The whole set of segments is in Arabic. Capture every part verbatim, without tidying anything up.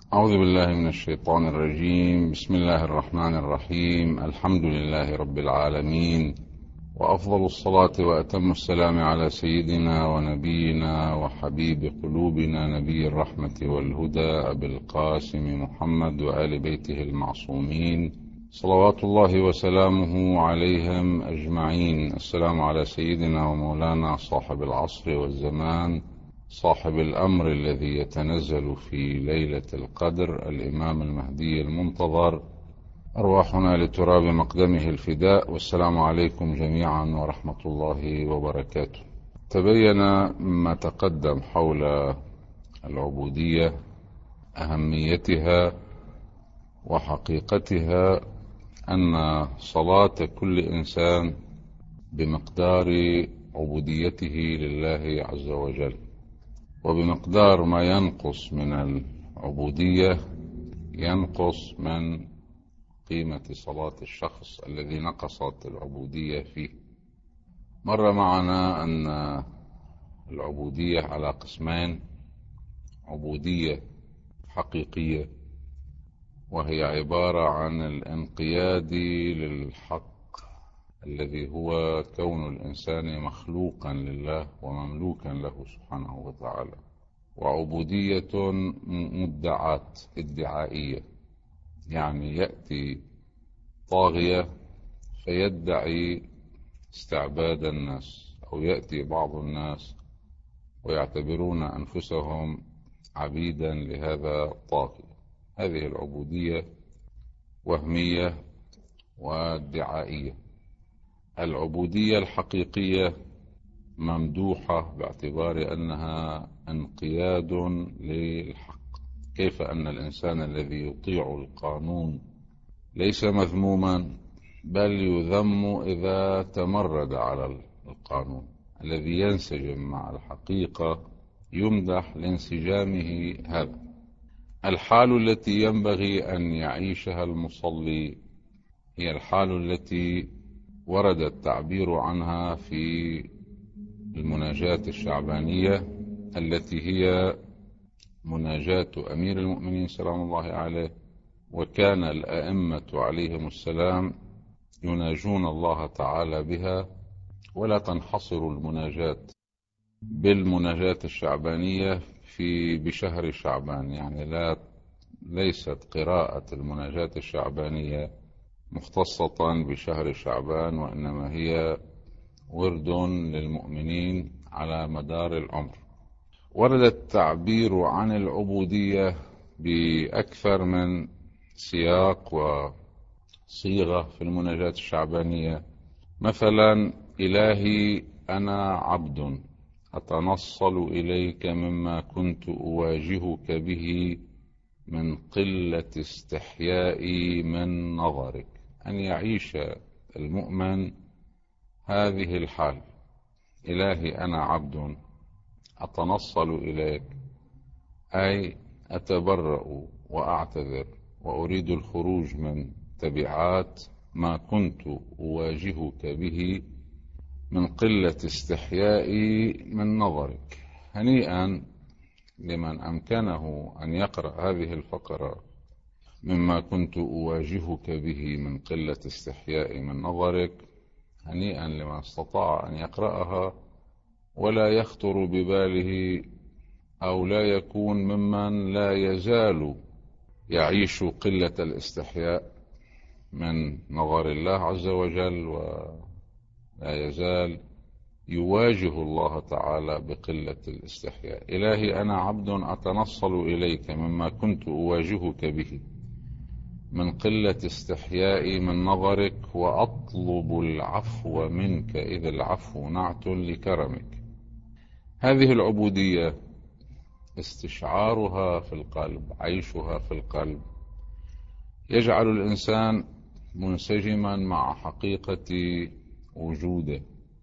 أعوذ بالله من الشيطان الرجيم. بسم الله الرحمن الرحيم. الحمد لله رب العالمين، وأفضل الصلاة وأتم السلام على سيدنا ونبينا وحبيب قلوبنا نبي الرحمة والهدى أبي القاسم محمد وآل بيته المعصومين صلوات الله وسلامه عليهم أجمعين. السلام على سيدنا ومولانا صاحب العصر والزمان، صاحب الأمر الذي يتنزل في ليلة القدر، الإمام المهدي المنتظر، أرواحنا لتراب مقدمه الفداء. والسلام عليكم جميعا ورحمة الله وبركاته. تبين ما تقدم حول العبودية، أهميتها وحقيقتها، أن صلاة كل إنسان بمقدار عبوديته لله عز وجل، وبمقدار ما ينقص من العبودية ينقص من قيمة صلاة الشخص الذي نقصت العبودية فيه. مر معنا أن العبودية على قسمين: عبودية حقيقية، وهي عبارة عن الانقياد للحق الذي هو كون الإنسان مخلوقا لله ومملوكا له سبحانه وتعالى، وعبودية مدعاة ادعائية، يعني يأتي طاغية فيدعي استعباد الناس، أو يأتي بعض الناس ويعتبرون أنفسهم عبيدا لهذا الطاغية. هذه العبودية وهمية وادعائية. العبودية الحقيقية ممدوحة باعتبار أنها انقياد للحق. كيف أن الإنسان الذي يطيع القانون ليس مذموما، بل يذم إذا تمرد على القانون. الذي ينسجم مع الحقيقة يمدح لانسجامه. هذا الحال التي ينبغي أن يعيشها المصلي، هي الحال التي ورد التعبير عنها في المناجاة الشعبانية، التي هي مناجاة أمير المؤمنين سلام الله عليه. وكان الأئمة عليهم السلام يناجون الله تعالى بها، ولا تنحصر المناجاة بالمناجاة الشعبانية في بشهر شعبان، يعني لا ليست قراءة المناجاة الشعبانية مختصة بشهر شعبان، وإنما هي ورد للمؤمنين على مدار العمر. ورد التعبير عن العبودية بأكثر من سياق وصيغة في المناجاة الشعبانية. مثلا: إلهي أنا عبد أتنصل إليك مما كنت أواجهك به من قلة استحيائي من نظرك. أن يعيش المؤمن هذه الحال: إلهي أنا عبد أتنصل إليك، أي أتبرأ وأعتذر وأريد الخروج من تبعات ما كنت أواجهك به من قلة استحيائي من نظرك. هنيئا لمن أمكنه أن يقرأ هذه الفقرة: مما كنت أواجهك به من قلة استحيائي من نظرك. هنيئا لمن استطاع أن يقرأها ولا يخطر بباله، أو لا يكون ممن لا يزال يعيش قلة الاستحياء من نظر الله عز وجل، ولا يزال يواجه الله تعالى بقلة الاستحياء. إلهي أنا عبد أتنصل إليك مما كنت أواجهك به من قلة استحيائي من نظرك، وأطلب العفو منك إذ العفو نعت لكرمك. هذه العبودية استشعارها في القلب، عيشها في القلب، يجعل الإنسان منسجما مع حقيقة وجوده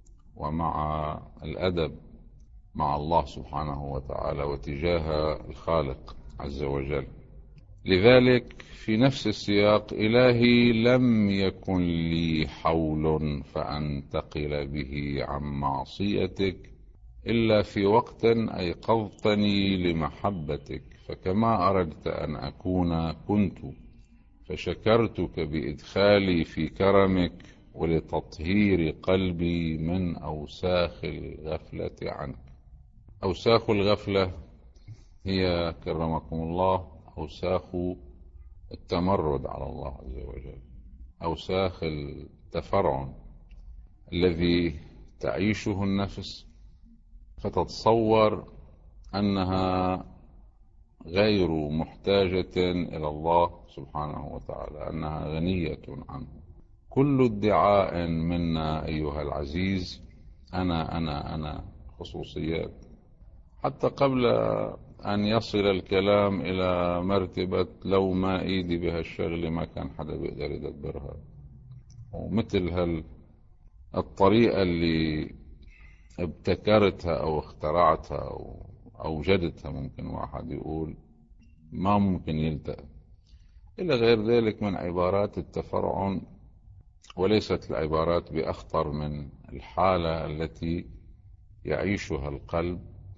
ومع الأدب مع الله سبحانه وتعالى وتجاه الخالق عز وجل. لذلك في نفس السياق: إلهي لم يكن لي حول فأنتقل به عن معصيتك إلا في وقت أيقظتني لمحبتك فكما أردت أن أكون كنت، فشكرتك بإدخالي في كرمك ولتطهير قلبي من أوساخ الغفلة عنك. أوساخ الغفلة هي كرمكم الله أوساخ التمرد على الله عز وجل، أوساخ التفرعن الذي تعيشه النفس، فتتصور أنها غير محتاجة إلى الله سبحانه وتعالى، أنها غنية عنه. كل ادعاء منا أيها العزيز أنا أنا أنا خصوصيات، حتى قبل أن يصل الكلام إلى مرتبة لو ما إيدي بها الشغل ما كان حدا بيقدر يدبرها. ومثل هال الطريقة اللي ابتكرتها أو اخترعتها أو أوجدتها، ممكن واحد يقول ما ممكن يلتقى إلى غير ذلك من عبارات التفرعن. وليست العبارات بأخطر من الحالة التي يعيشها القلب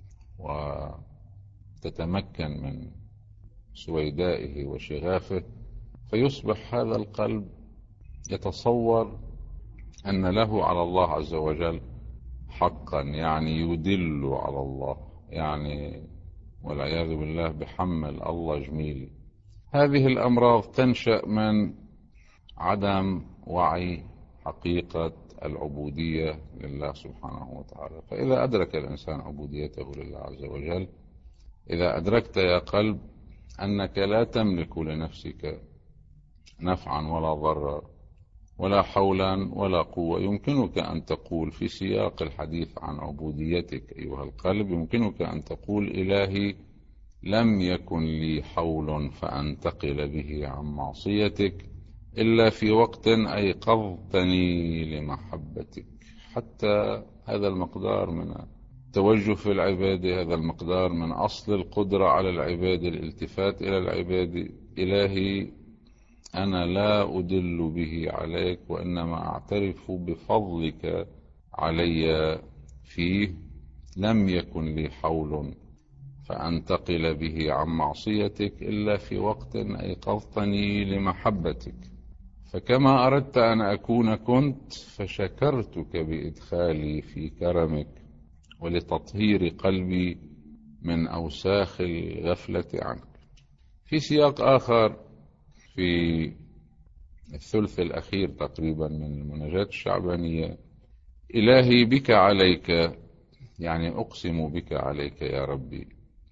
وتتمكن من سويدائه وشغافه، فيصبح هذا القلب يتصور أن له على الله عز وجل حقا، يعني يدل على الله، يعني والعياذ بالله بحمل الله جميل. هذه الأمراض تنشأ من عدم وعي حقيقة العبودية لله سبحانه وتعالى. فإذا أدرك الإنسان عبوديته لله عز وجل، إذا أدركت يا قلب أنك لا تملك لنفسك نفعا ولا ضرا ولا حولا ولا قوة، يمكنك أن تقول في سياق الحديث عن عبوديتك أيها القلب، يمكنك أن تقول إلهي لم يكن لي حول فأنتقل به عن معصيتك إلا في وقت أيقظتني لمحبتك. حتى هذا المقدار من التوجه في العبادة، هذا المقدار من أصل القدرة على العبادة، الالتفات إلى العبادة. إلهي أنا لا أدل به عليك، وإنما أعترف بفضلك علي فيه. لم يكن لي حول فأنتقل به عن معصيتك إلا في وقت أيقظتني لمحبتك. فكما أردت أن أكون كنت، فشكرتك بإدخالي في كرمك ولتطهير قلبي من أوساخ الغفلة عنك. في سياق آخر في الثلث الأخير تقريبا من المناجاة الشعبانية: إلهي بك عليك، يعني أقسم بك عليك يا ربي،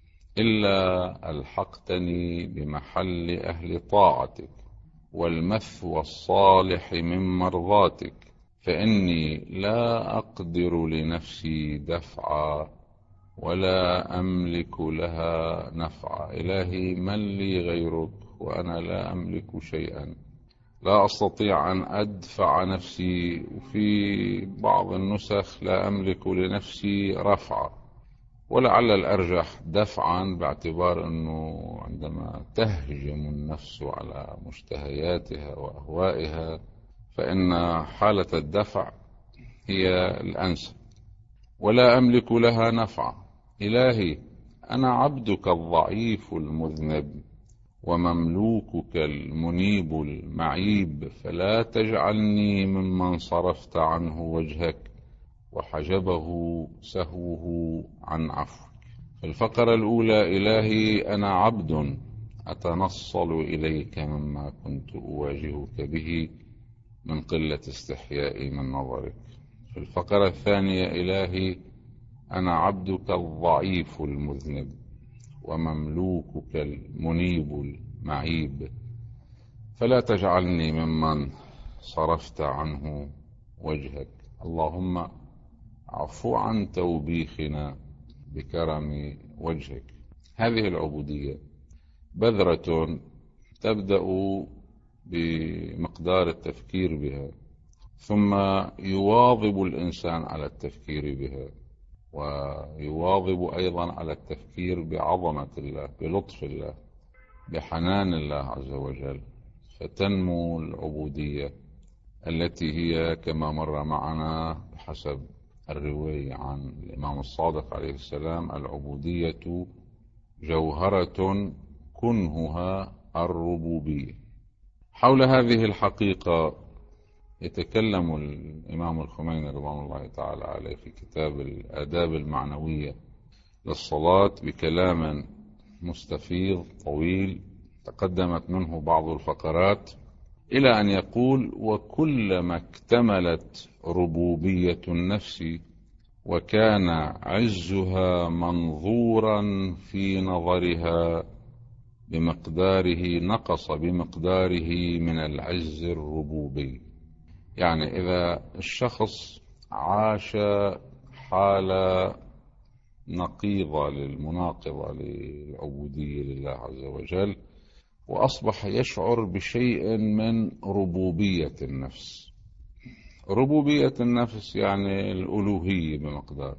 إلا ألحقتني بمحل أهل طاعتك والمثوى الصالح من مرضاتك، فإني لا أقدر لنفسي دفعا ولا أملك لها نفعا. إلهي من لي غيرك وأنا لا أملك شيئا، لا أستطيع أن أدفع نفسي، وفي بعض النسخ لا أملك لنفسي رفعا، ولعل الأرجح دفعا، باعتبار أنه عندما تهجم النفس على مشتهياتها وأهوائها فإن حالة الدفع هي الأنسب. ولا أملك لها نفعا. إلهي أنا عبدك الضعيف المذنب ومملوكك المنيب المعيب، فلا تجعلني ممن صرفت عنه وجهك وحجبه سهوه عن عفوك. في الفقرة الأولى: إلهي أنا عبد أتنصل إليك مما كنت أواجهك به من قلة استحيائي من نظرك. في الفقرة الثانية: إلهي أنا عبدك الضعيف المذنب ومملوكك المنيب المعيب، فلا تجعلني ممن صرفت عنه وجهك. اللهم عفو عن توبيخنا بكرم وجهك. هذه العبودية بذرة تبدأ بمقدار التفكير بها، ثم يواظب الإنسان على التفكير بها، ويواظب أيضا على التفكير بعظمة الله، بلطف الله، بحنان الله عز وجل، فتنمو العبودية التي هي كما مر معنا بحسب الرواية عن الإمام الصادق عليه السلام: العبودية جوهرة كنهها الربوبية. حول هذه الحقيقة يتكلم الإمام الخميني رضوان الله تعالى عليه في كتاب الآداب المعنوية للصلاة بكلام مستفيض طويل تقدمت منه بعض الفقرات، إلى أن يقول: وكلما اكتملت ربوبية النفس وكان عزها منظورا في نظرها بمقداره نقص بمقداره من العز الربوبي. يعني إذا الشخص عاش حالة نقيضة للمناقضة للعبودية لله عز وجل، وأصبح يشعر بشيء من ربوبية النفس. ربوبية النفس يعني الألوهية بمقدار.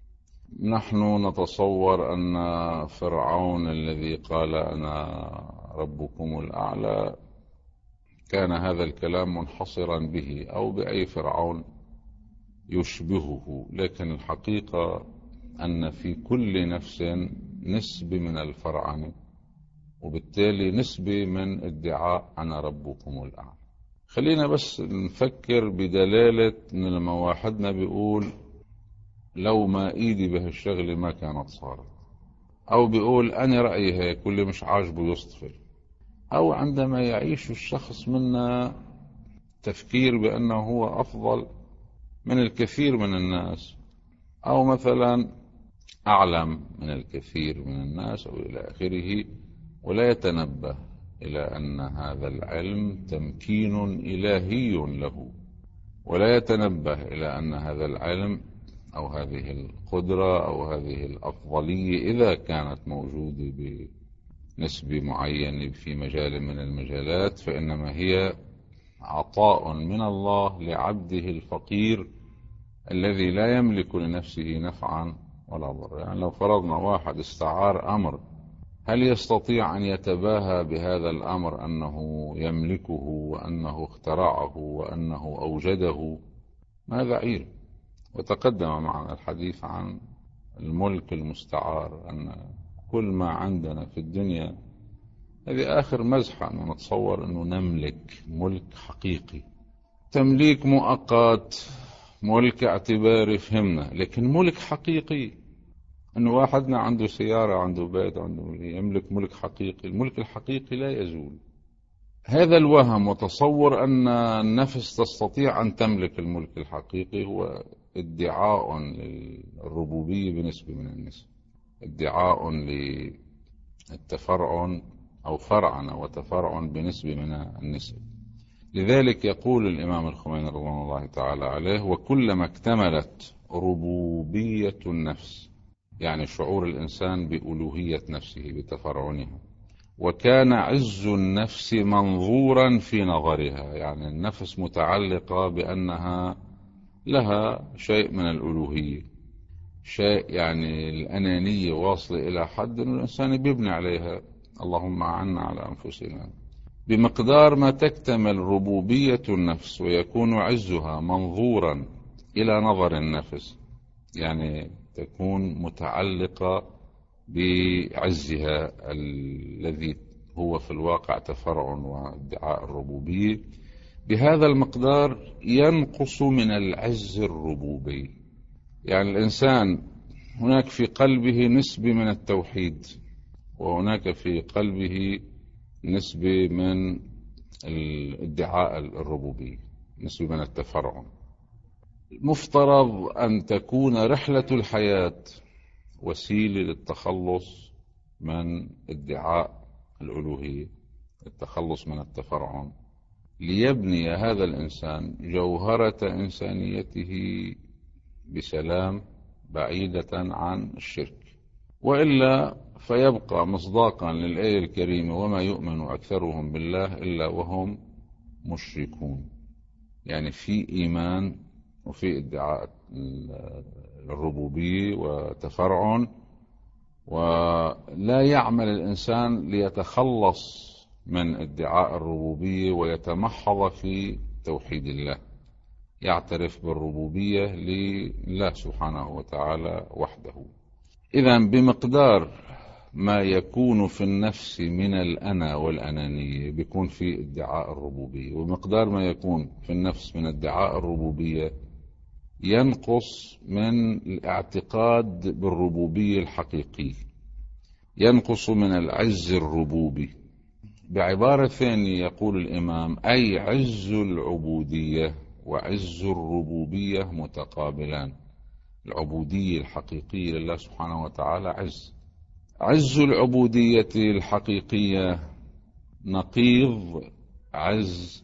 نحن نتصور أن فرعون الذي قال أنا ربكم الأعلى كان هذا الكلام منحصرا به أو بأي فرعون يشبهه، لكن الحقيقة أن في كل نفس نسبة من الفرعنة، وبالتالي نسبة من ادعاء أنا ربكم الأعلى. خلينا بس نفكر بدلالة إن لما واحدنا بيقول لو ما إيدي بهالشغلة ما كانت صارت، أو بيقول أنا رأيي هيك واللي مش عاجبه يصطفل، أو عندما يعيش الشخص منا تفكير بأنه هو أفضل من الكثير من الناس، أو مثلا أعلم من الكثير من الناس أو إلى آخره، ولا يتنبه إلى أن هذا العلم تمكين إلهي له، ولا يتنبه إلى أن هذا العلم أو هذه القدرة أو هذه الأفضلية إذا كانت موجودة بنسبة معينة في مجال من المجالات فإنما هي عطاء من الله لعبده الفقير الذي لا يملك لنفسه نفعا ولا ضر. يعني لو فرضنا واحد استعار أمر، هل يستطيع أن يتباهى بهذا الأمر أنه يملكه وأنه اخترعه وأنه أوجده؟ ماذا عير؟ وتقدم معنا الحديث عن الملك المستعار، أن كل ما عندنا في الدنيا هذه آخر مزحة أن نتصور أنه نملك ملك حقيقي. تمليك مؤقت، ملك اعتباري، فهمنا، لكن ملك حقيقي أنه واحدنا عنده سيارة، عنده بيت، عنده يملك ملك حقيقي. الملك الحقيقي لا يزول. هذا الوهم وتصور أن النفس تستطيع أن تملك الملك الحقيقي هو ادعاء للربوبية بنسبة من النسب، ادعاء للتفرع أو فرعا وتفرع بنسبة من النسب. لذلك يقول الإمام الخميني رضوان الله تعالى عليه: وكلما اكتملت ربوبية النفس، يعني شعور الإنسان بألوهية نفسه بتفرعنها، وكان عز النفس منظورا في نظرها، يعني النفس متعلقة بأنها لها شيء من الألوهية، شيء يعني الأنانية واصلة إلى حد أن الإنسان بيبني عليها، اللهم أعنا على أنفسنا. بمقدار ما تكتمل ربوبية النفس ويكون عزها منظورا إلى نظر النفس، يعني تكون متعلقة بعزها الذي هو في الواقع تفرع وادعاء الربوبية، بهذا المقدار ينقص من العز الربوبي. يعني الإنسان هناك في قلبه نسبة من التوحيد، وهناك في قلبه نسبة من الادعاء الربوبي، نسبة من التفرع. مفترض أن تكون رحلة الحياة وسيلة للتخلص من ادعاء الألوهية، التخلص من التفرع، ليبني هذا الإنسان جوهرة إنسانيته بسلام بعيدة عن الشرك، وإلا فيبقى مصداقا للآية الكريمة: وما يؤمن أكثرهم بالله إلا وهم مشركون. يعني في إيمان وفي ادعاء الربوبية وتفرع، ولا يعمل الإنسان ليتخلص من ادعاء الربوبية ويتمحض في توحيد الله، يعترف بالربوبية لله سبحانه وتعالى وحده. إذن بمقدار ما يكون في النفس من الأنا والأنانية بيكون في ادعاء الربوبية، ومقدار ما يكون في النفس من ادعاء الربوبية ينقص من الاعتقاد بالربوبية الحقيقية، ينقص من العز الربوبي. بعبارة ثانية يقول الإمام: أي عز العبودية وعز الربوبية متقابلان. العبودية الحقيقية لله سبحانه وتعالى عز، عز العبودية الحقيقية نقيض عز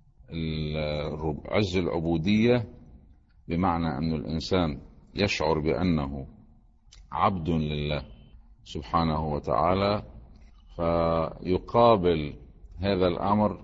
عز العبودية، بمعنى أن الإنسان يشعر بأنه عبد لله سبحانه وتعالى، فيقابل هذا الأمر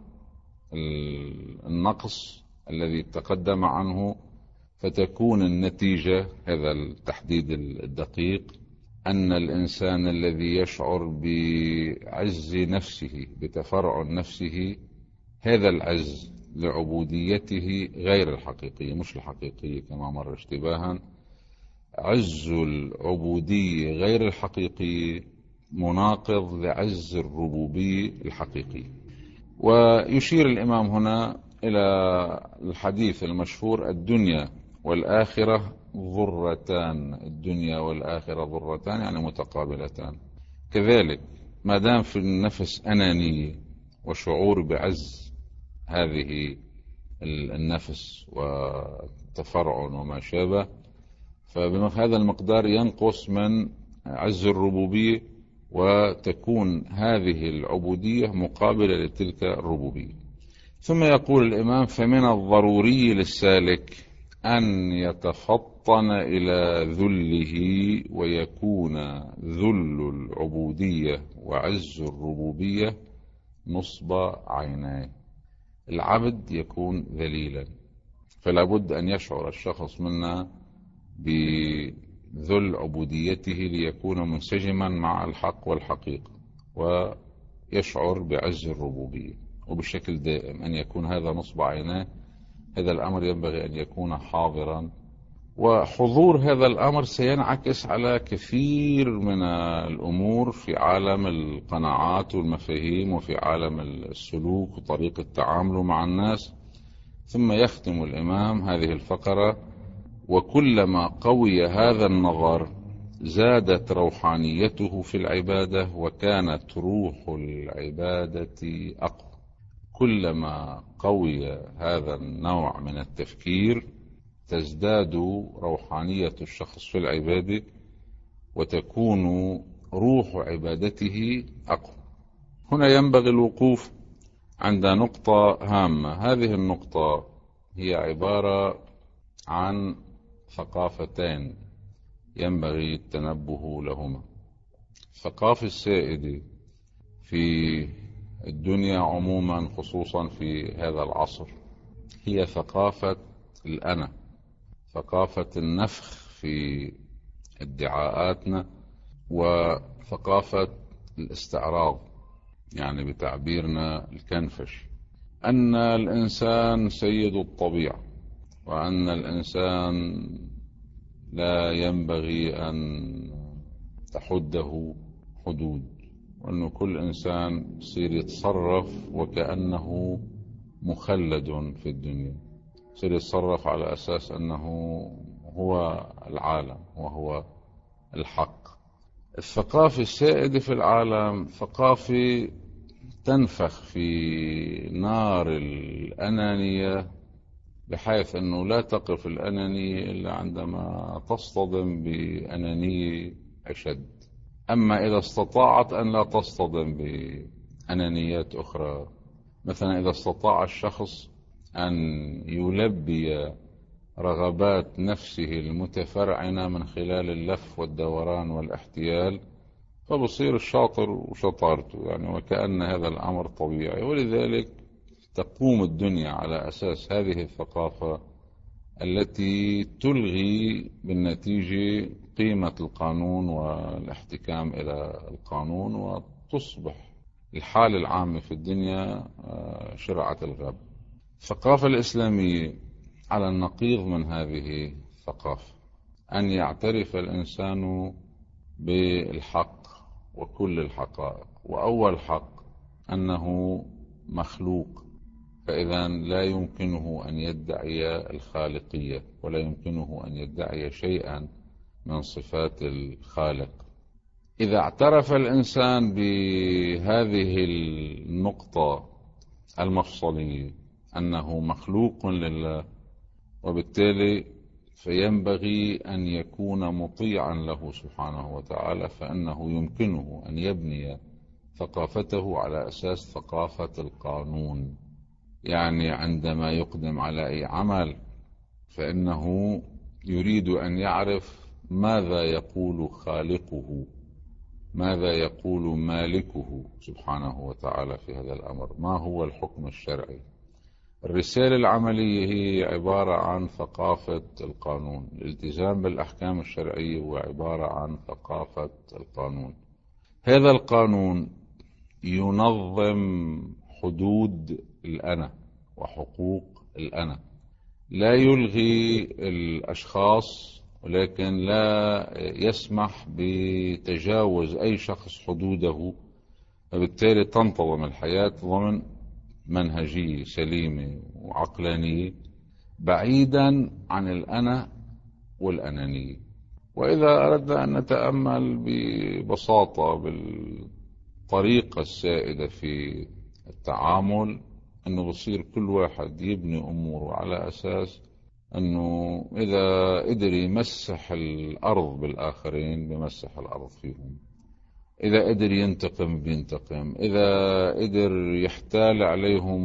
النقص الذي تقدم عنه، فتكون النتيجة، هذا التحديد الدقيق، أن الإنسان الذي يشعر بعز نفسه بتفرع نفسه، هذا العز لعبوديته غير الحقيقية، مش الحقيقية كما مر اشتباها. عز العبودية غير الحقيقية مناقض لعز الربوبية الحقيقية. ويشير الإمام هنا إلى الحديث المشهور: الدنيا والآخرة ضرتان. الدنيا والآخرة ضرتان يعني متقابلتان. كذلك ما دام في النفس أنانية وشعور بعز هذه النفس وتفرع وما شابه، فبهذا المقدار ينقص من عز الربوبية، وتكون هذه العبودية مقابلة لتلك الربوبية. ثم يقول الإمام: فمن الضروري للسالك أن يتفطن إلى ذله، ويكون ذل العبودية وعز الربوبية نصب عينيه. العبد يكون ذليلا، فلا بد أن يشعر الشخص منا بذل عبوديته ليكون منسجما مع الحق والحقيقة، ويشعر بعز الربوبية، وبشكل دائم أن يكون هذا نصب عيناه. هذا الأمر ينبغي أن يكون حاضرا، وحضور هذا الأمر سينعكس على كثير من الأمور في عالم القناعات والمفاهيم، وفي عالم السلوك وطريقة تعامله مع الناس. ثم يختم الإمام هذه الفقرة: وكلما قوي هذا النظر زادت روحانيته في العبادة، وكانت روح العبادة أقوى. كلما قوي هذا النوع من التفكير تزداد روحانية الشخص في العبادة، وتكون روح عبادته أقوى. هنا ينبغي الوقوف عند نقطة هامة. هذه النقطة هي عبارة عن ثقافتين ينبغي التنبه لهما. الثقافة السائدة في الدنيا عموما، خصوصا في هذا العصر، هي ثقافة الأنا، ثقافة النفخ في ادعاءاتنا، وثقافة الاستعراض، يعني بتعبيرنا الكنفش، أن الإنسان سيد الطبيعة، وأن الإنسان لا ينبغي أن تحده حدود، وأن كل إنسان يصير يتصرف وكأنه مخلد في الدنيا، يصير يتصرف على أساس أنه هو العالم وهو الحق. الثقافة السائدة في العالم ثقافة تنفخ في نار الأنانية، بحيث أنه لا تقف الأنانية إلا عندما تصطدم بأنانية أشد. أما إذا استطاعت أن لا تصطدم بأنانيات أخرى، مثلا إذا استطاع الشخص أن يلبي رغبات نفسه المتفرعنة من خلال اللف والدوران والاحتيال، فبصير الشاطر وشطارته، يعني وكأن هذا الأمر طبيعي. ولذلك تقوم الدنيا على أساس هذه الثقافة التي تلغي بالنتيجة قيمة القانون والاحتكام إلى القانون، وتصبح الحالة العامة في الدنيا شرعة الغاب. الثقافة الإسلامية على النقيض من هذه الثقافة، أن يعترف الإنسان بالحق وكل الحقائق. وأول حق أنه مخلوق، فإذا لا يمكنه أن يدعي الخالقية ولا يمكنه أن يدعي شيئا من صفات الخالق. إذا اعترف الإنسان بهذه النقطة المفصلية أنه مخلوق لله، وبالتالي فينبغي أن يكون مطيعا له سبحانه وتعالى، فإنه يمكنه أن يبني ثقافته على أساس ثقافة القانون. يعني عندما يقدم على أي عمل فإنه يريد أن يعرف ماذا يقول خالقه، ماذا يقول مالكه سبحانه وتعالى في هذا الأمر، ما هو الحكم الشرعي. الرسالة العملية هي عبارة عن ثقافة القانون. الالتزام بالأحكام الشرعية هو عبارة عن ثقافة القانون. هذا القانون ينظم حدود الأنا وحقوق الأنا، لا يلغي الأشخاص ولكن لا يسمح بتجاوز أي شخص حدوده، فبالتالي تنتظم الحياة ضمن منهجية سليمة وعقلانية بعيدا عن الأنا والأنانية. وإذا أردنا أن نتأمل ببساطة بالطريقة السائدة في التعامل، أنه بصير كل واحد يبني أموره على أساس أنه إذا قدر يمسح الأرض بالآخرين بمسح الأرض فيهم، إذا قدر ينتقم بينتقم، إذا قدر يحتال عليهم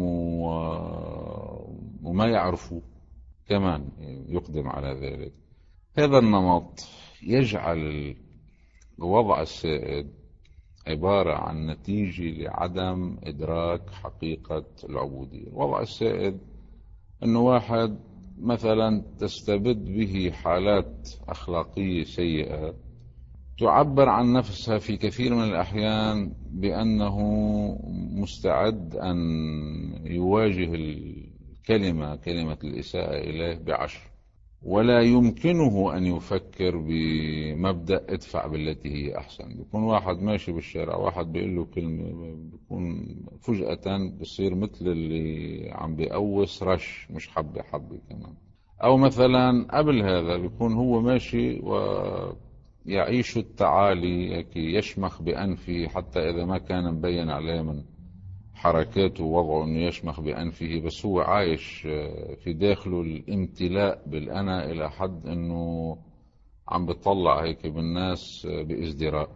وما يعرفوا كمان يقدم على ذلك. هذا النمط يجعل الوضع السائد عبارة عن نتيجة لعدم إدراك حقيقة العبودية. الوضع السائد أنه واحد مثلا تستبد به حالات أخلاقية سيئة تعبر عن نفسها في كثير من الأحيان بأنه مستعد أن يواجه الكلمة كلمة الإساءة إليه بعشر، ولا يمكنه أن يفكر بمبدأ ادفع بالتي هي أحسن. بيكون واحد ماشي بالشارع، واحد بيقول له كلمة، بيكون فجأة بصير مثل اللي عم بيقوس رش، مش حبة حبة كمان. أو مثلا قبل هذا بيكون هو ماشي ويعيش التعالي، يشمخ بأنفه حتى إذا ما كان مبين عليه من حركاته ووضعه أنه يشمخ بأنفه، بس هو عايش في داخله الامتلاء بالأنا إلى حد أنه عم بيطلع هيك بالناس بإزدراء.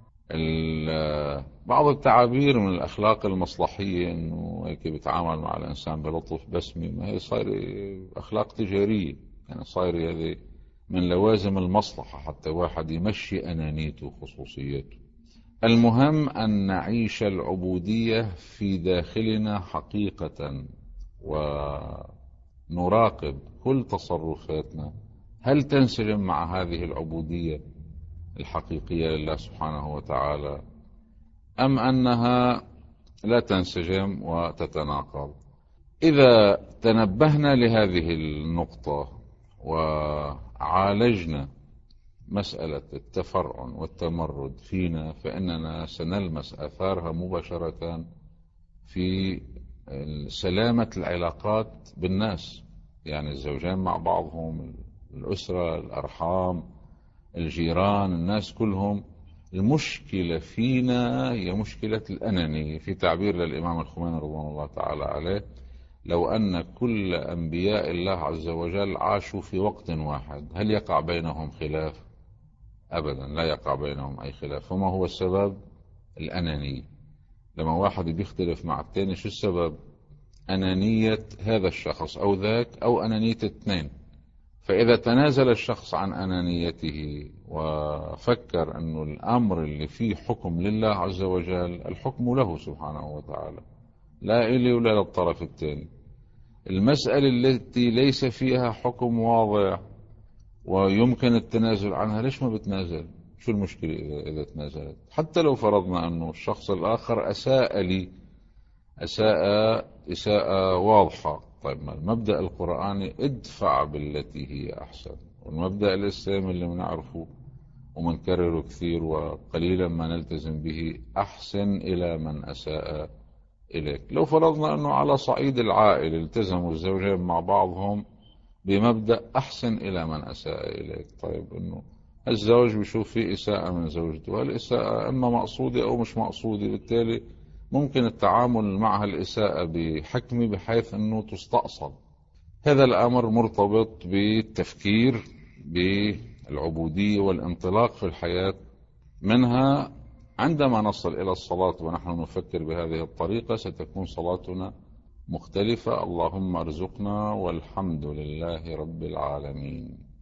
بعض التعابير من الأخلاق المصلحية أنه هيك بيتعامل مع الإنسان بلطف بسمي، ما هي صاير أخلاق تجارية، يعني صاير هذه من لوازم المصلحة حتى واحد يمشي أنانيته وخصوصيته. المهم أن نعيش العبودية في داخلنا حقيقة، ونراقب كل تصرفاتنا هل تنسجم مع هذه العبودية الحقيقية لله سبحانه وتعالى، أم أنها لا تنسجم وتتناقض. إذا تنبهنا لهذه النقطة وعالجنا مسألة التفرع والتمرد فينا، فإننا سنلمس آثارها مباشرة في سلامة العلاقات بالناس، يعني الزوجين مع بعضهم، الأسرة، الأرحام، الجيران، الناس كلهم. المشكلة فينا هي مشكلة الأنانية، في تعبير للإمام الخميني رضوان الله تعالى عليه: لو أن كل أنبياء الله عز وجل عاشوا في وقت واحد هل يقع بينهم خلاف؟ أبدا لا يقع بينهم أي خلاف. فما هو السبب؟ الأنانية. لما واحد بيختلف مع التاني شو السبب؟ أنانية هذا الشخص أو ذاك، أو أنانية الاثنين. فإذا تنازل الشخص عن أنانيته وفكر أنه الأمر اللي فيه حكم لله عز وجل، الحكم له سبحانه وتعالى، لا إلي ولا للطرف الثاني. المسألة التي ليس فيها حكم واضح ويمكن التنازل عنها، ليش ما بتنازل؟ شو المشكلة إذا, إذا تنازلت؟ حتى لو فرضنا أنه الشخص الآخر أساء لي أساء إساءة واضحة، طيب ما المبدأ القرآني ادفع بالتي هي أحسن، والمبدأ الإسلامي اللي بنعرفه ومنكرره كثير وقليلا ما نلتزم به، أحسن إلى من أساء إليك. لو فرضنا أنه على صعيد العائلة التزموا الزوجين مع بعضهم بمبدأ أحسن إلى من أساء إليك، طيب أنه الزوج بيشوف فيه إساءة من زوجته، هالإساءة إما مقصودة أو مش مقصودة، بالتالي ممكن التعامل مع الإساءة بحكمة بحيث أنه تستأصل. هذا الأمر مرتبط بالتفكير بالعبودية والانطلاق في الحياة منها. عندما نصل إلى الصلاة ونحن نفكر بهذه الطريقة ستكون صلاتنا مختلفة. اللهم ارزقنا والحمد لله رب العالمين.